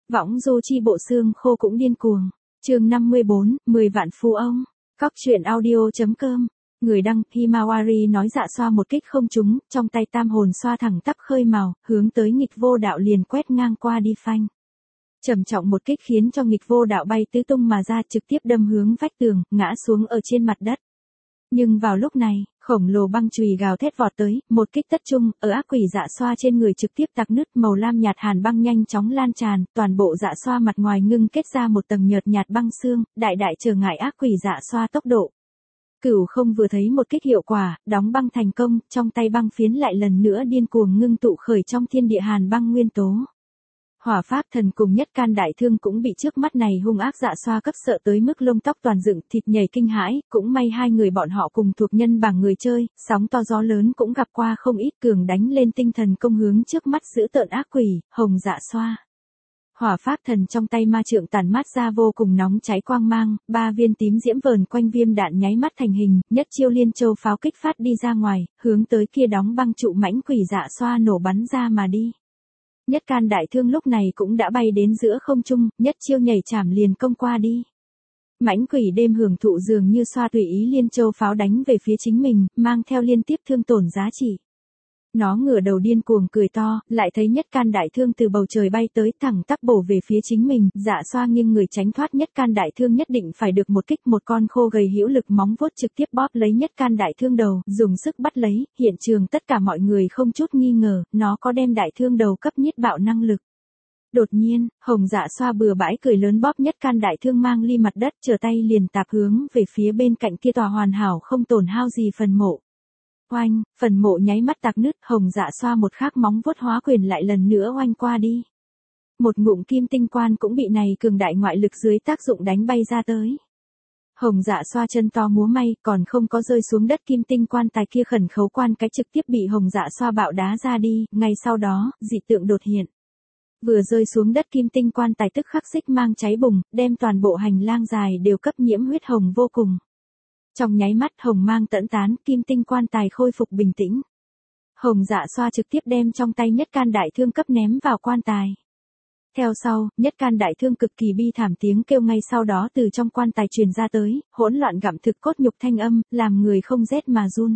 Võng du chi bộ xương khô cũng điên cuồng. Chương 54, 10 vạn phú ông. Cóc truyện audio.com. Người đăng, Himawari nói dạ xoa một kích không trúng, trong tay tam hồn xoa thẳng tắp khơi màu, hướng tới nghịch vô đạo liền quét ngang qua đi phanh. Trầm trọng một kích khiến cho nghịch vô đạo bay tứ tung mà ra, trực tiếp đâm hướng vách tường, ngã xuống ở trên mặt đất. Nhưng vào lúc này, khổng lồ băng chùy gào thét vọt tới, một kích tất trung, ở ác quỷ dạ xoa trên người trực tiếp tạc nứt, màu lam nhạt hàn băng nhanh chóng lan tràn, toàn bộ dạ xoa mặt ngoài ngưng kết ra một tầng nhợt nhạt băng xương, đại đại trở ngại ác quỷ dạ xoa tốc độ. Cửu không vừa thấy một kích hiệu quả, đóng băng thành công, trong tay băng phiến lại lần nữa điên cuồng ngưng tụ khởi trong thiên địa hàn băng nguyên tố. Hỏa Pháp Thần cùng Nhất Can Đại Thương cũng bị trước mắt này hung ác dạ xoa cấp sợ tới mức lông tóc toàn dựng, thịt nhảy kinh hãi, cũng may hai người bọn họ cùng thuộc nhân bảng người chơi, sóng to gió lớn cũng gặp qua không ít, cường đánh lên tinh thần công hướng trước mắt giữ tợn ác quỷ, hồng dạ xoa. Hỏa Pháp Thần trong tay ma trượng tản mát ra vô cùng nóng cháy quang mang, 3 viên tím diễm vờn quanh viêm đạn nháy mắt thành hình, nhất chiêu liên châu pháo kích phát đi ra ngoài, hướng tới kia đóng băng trụ mãnh quỷ dạ xoa nổ bắn ra mà đi. Nhất Can Đại Thương lúc này cũng đã bay đến giữa không trung, nhất chiêu nhảy chảm liền công qua đi. Mãnh quỷ đêm hưởng thụ dường như xoa tùy ý liên châu pháo đánh về phía chính mình, mang theo liên tiếp thương tổn giá trị. Nó ngửa đầu điên cuồng cười to, lại thấy Nhất Can Đại Thương từ bầu trời bay tới thẳng tắp bổ về phía chính mình, dạ xoa nghiêng người tránh thoát Nhất Can Đại Thương nhất định phải được một kích, một con khô gầy hữu lực móng vuốt trực tiếp bóp lấy Nhất Can Đại Thương đầu, dùng sức bắt lấy, hiện trường tất cả mọi người không chút nghi ngờ, nó có đem Đại Thương đầu cấp nhiết bạo năng lực. Đột nhiên, hồng dạ xoa bừa bãi cười lớn bóp Nhất Can Đại Thương mang ly mặt đất, trở tay liền tạp hướng về phía bên cạnh kia tòa hoàn hảo không tổn hao gì phần mộ. Oanh, phần mộ nháy mắt tạc nứt, hồng dạ xoa một khắc móng vuốt hóa quyền lại lần nữa oanh qua đi. Một ngụm kim tinh quan cũng bị này cường đại ngoại lực dưới tác dụng đánh bay ra tới. Hồng dạ xoa chân to múa may, còn không có rơi xuống đất kim tinh quan tài kia khẩn khấu quan cái trực tiếp bị hồng dạ xoa bạo đá ra đi, ngay sau đó, dị tượng đột hiện. Vừa rơi xuống đất kim tinh quan tài tức khắc xích mang cháy bùng, đem toàn bộ hành lang dài đều cấp nhiễm huyết hồng vô cùng. Trong nháy mắt hồng mang tẫn tán, kim tinh quan tài khôi phục bình tĩnh. Hồng dạ xoa trực tiếp đem trong tay Nhất Can Đại Thương cấp ném vào quan tài. Theo sau, Nhất Can Đại Thương cực kỳ bi thảm tiếng kêu ngay sau đó từ trong quan tài truyền ra tới, hỗn loạn gặm thực cốt nhục thanh âm, làm người không rét mà run.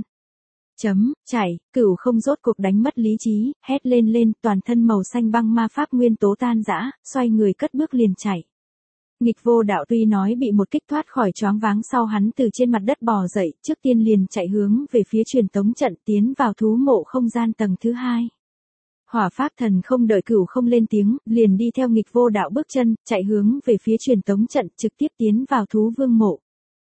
Chảy, Cửu không rốt cuộc đánh mất lý trí, hét lên, toàn thân màu xanh băng ma pháp nguyên tố tan rã, xoay người cất bước liền chạy. Nghịch vô đạo tuy nói bị một kích thoát khỏi choáng váng sau hắn từ trên mặt đất bò dậy, trước tiên liền chạy hướng về phía truyền tống trận tiến vào thú mộ không gian tầng thứ 2. Hỏa Pháp Thần không đợi Cửu không lên tiếng, liền đi theo nghịch vô đạo bước chân, chạy hướng về phía truyền tống trận trực tiếp tiến vào thú vương mộ.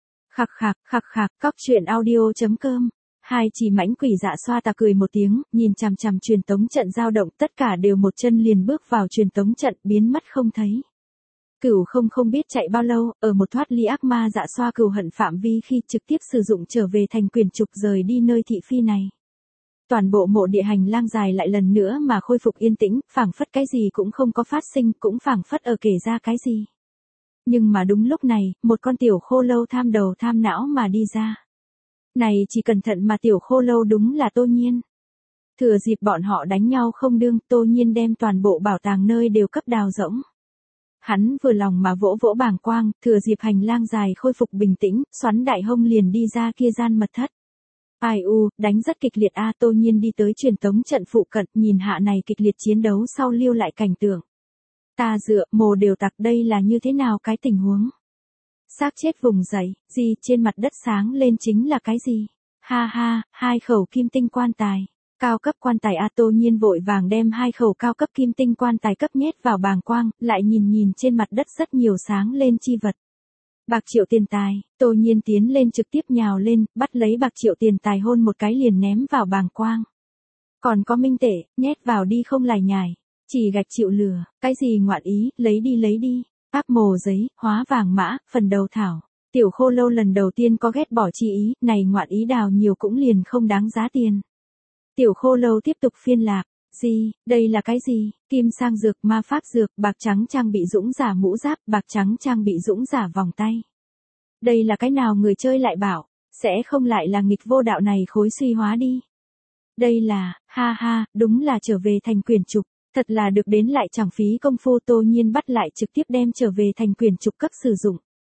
Khạc, cóc truyện audio.com. Hai chỉ mãnh quỷ dạ xoa tà cười một tiếng, nhìn chằm chằm truyền tống trận dao động, tất cả đều một chân liền bước vào truyền tống trận biến mất không thấy. Cửu không biết chạy bao lâu, ở một thoát ly ác ma dạ xoa cừu hận phạm vi khi trực tiếp sử dụng trở về thành quyền trục rời đi nơi thị phi này. Toàn bộ mộ địa hành lang dài lại lần nữa mà khôi phục yên tĩnh, phảng phất cái gì cũng không có phát sinh, cũng phảng phất ở kể ra cái gì. Nhưng mà đúng lúc này, một con tiểu khô lâu tham đầu tham não mà đi ra. Này chỉ cẩn thận mà tiểu khô lâu đúng là Tô Nhiên. Thừa dịp bọn họ đánh nhau không đương, Tô Nhiên đem toàn bộ bảo tàng nơi đều cấp đào rỗng. Hắn vừa lòng mà vỗ vỗ bàng quang, thừa dịp hành lang dài khôi phục bình tĩnh, xoắn đại hông liền đi ra kia gian mật thất. Ai u, đánh rất kịch liệt a. Tô Nhiên đi tới truyền tống trận phụ cận, nhìn hạ này kịch liệt chiến đấu sau lưu lại cảnh tượng. Ta dựa, mồ đều tặc, đây là như thế nào cái tình huống? Xác chết vùng dậy, gì trên mặt đất sáng lên chính là cái gì? Ha, 2 khẩu kim tinh quan tài. Cao cấp quan tài a. Tô Nhiên vội vàng đem 2 khẩu cao cấp kim tinh quan tài cấp nhét vào bàng quang, lại nhìn trên mặt đất rất nhiều sáng lên chi vật. Bạc triệu tiền tài, Tô Nhiên tiến lên trực tiếp nhào lên, bắt lấy bạc triệu tiền tài hôn một cái liền ném vào bàng quang. Còn có minh tệ, nhét vào đi không lải nhải, chỉ gạch chịu lừa, cái gì ngoạn ý, lấy đi. Áp mồ giấy, hóa vàng mã, phần đầu thảo. Tiểu khô lâu lần đầu tiên có ghét bỏ chi ý, này ngoạn ý đào nhiều cũng liền không đáng giá tiền. Tiểu khô lâu tiếp tục phiên lạc, gì, đây là cái gì, kim sang dược, ma pháp dược, bạc trắng trang bị dũng giả mũ giáp, bạc trắng trang bị dũng giả vòng tay. Đây là cái nào người chơi lại bảo, sẽ không lại là nghịch vô đạo này khối suy hóa đi. Đây là, ha, đúng là trở về thành quyền trục. Thật là được đến lại chẳng phí công phu, Tô Nhiên bắt lại trực tiếp đem trở về thành quyền trục cấp sử dụng.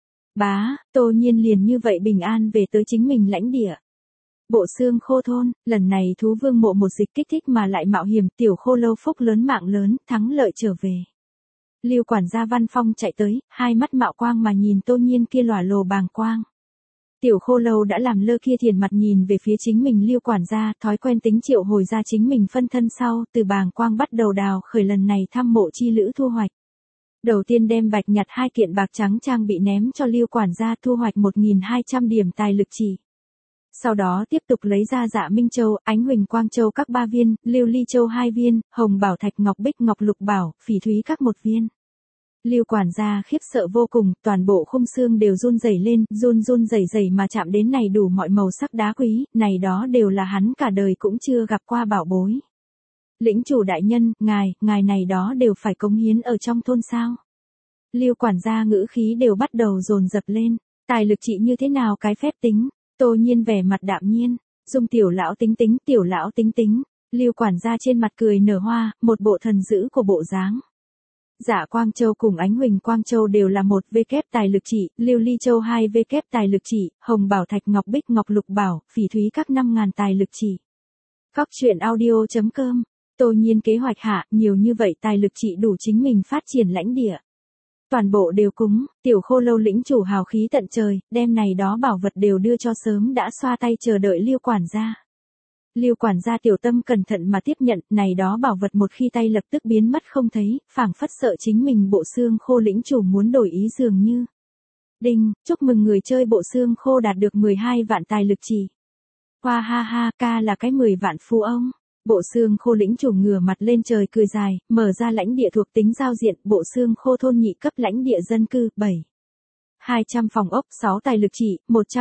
Bá, Tô Nhiên liền như vậy bình an về tới chính mình lãnh địa. Bộ xương khô thôn, lần này thú vương mộ một dịch kích thích mà lại mạo hiểm, tiểu khô lâu phúc lớn mạng lớn, thắng lợi trở về. Lưu quản gia Văn Phong chạy tới, hai mắt mạo quang mà nhìn Tô Nhiên kia lòa lồ bàng quang. Tiểu khô lâu đã làm lơ kia thiền mặt nhìn về phía chính mình Lưu quản gia, thói quen tính triệu hồi ra chính mình phân thân sau, từ bàng quang bắt đầu đào khởi lần này thăm mộ chi lữ thu hoạch. Đầu tiên đem bạch nhặt 2 kiện bạc trắng trang bị ném cho Lưu quản gia, thu hoạch 1.200 điểm tài lực chỉ. Sau đó tiếp tục lấy ra Dạ Minh Châu, Ánh Huỳnh Quang Châu các 3 viên, Lưu Ly Châu 2 viên, Hồng Bảo Thạch Ngọc Bích Ngọc Lục Bảo, Phỉ Thúy các 1 viên. Lưu quản gia khiếp sợ vô cùng, toàn bộ khung xương đều run rẩy lên, run rẩy mà chạm đến này đủ mọi màu sắc đá quý, này đó đều là hắn cả đời cũng chưa gặp qua bảo bối. Lĩnh chủ đại nhân, ngài này đó đều phải cống hiến ở trong thôn sao? Lưu quản gia ngữ khí đều bắt đầu dồn dập lên, tài lực trị như thế nào cái phép tính? Tô Nhiên vẻ mặt đạm nhiên, Dung tiểu lão tính tính, Lưu quản gia trên mặt cười nở hoa, một bộ thần dữ của bộ dáng. Dạ Quang Châu cùng Ánh Huỳnh Quang Châu đều là 1 vk tài lực trị, Lưu Ly Châu 2 vk tài lực trị, Hồng Bảo Thạch Ngọc Bích Ngọc Lục Bảo, Phỉ Thúy các 5.000 tài lực trị. Cóc truyện audio.com, Tô Nhiên kế hoạch hạ, nhiều như vậy tài lực trị đủ chính mình phát triển lãnh địa. Toàn bộ đều cúng, tiểu khô lâu lĩnh chủ hào khí tận trời, đem này đó bảo vật đều đưa cho sớm đã xoa tay chờ đợi Lưu quản gia. Lưu quản gia tiểu tâm cẩn thận mà tiếp nhận, này đó bảo vật một khi tay lập tức biến mất không thấy, phảng phất sợ chính mình bộ xương khô lĩnh chủ muốn đổi ý dường như. Đinh, chúc mừng người chơi bộ xương khô đạt được 12 vạn tài lực chỉ. Hoa ha ha, ca là cái 10 vạn phú ông. Bộ xương khô lĩnh chủ ngửa mặt lên trời cười dài, mở ra lãnh địa thuộc tính giao diện, bộ xương khô thôn nhị cấp lãnh địa dân cư, 7. 200 phòng ốc, 6 tài lực chỉ,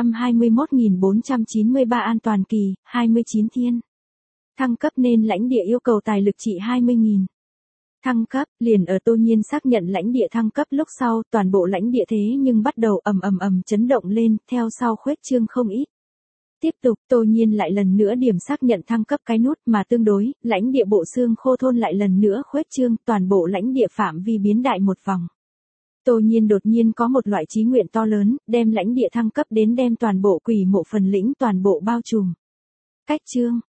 121.493 an toàn kỳ, 29 thiên. Thăng cấp nên lãnh địa yêu cầu tài lực trị 20.000. Thăng cấp, liền ở Tô Nhiên xác nhận lãnh địa thăng cấp lúc sau, toàn bộ lãnh địa thế nhưng bắt đầu ầm chấn động lên, theo sau khuếch trương không ít. Tiếp tục, Tô Nhiên lại lần nữa điểm xác nhận thăng cấp cái nút mà tương đối, lãnh địa bộ xương khô thôn lại lần nữa khuếch trương, toàn bộ lãnh địa phạm vi biến đại một vòng. Tô Nhiên đột nhiên có một loại chí nguyện to lớn, đem lãnh địa thăng cấp đến đem toàn bộ quỷ mộ phần lĩnh toàn bộ bao trùm. Cách chương,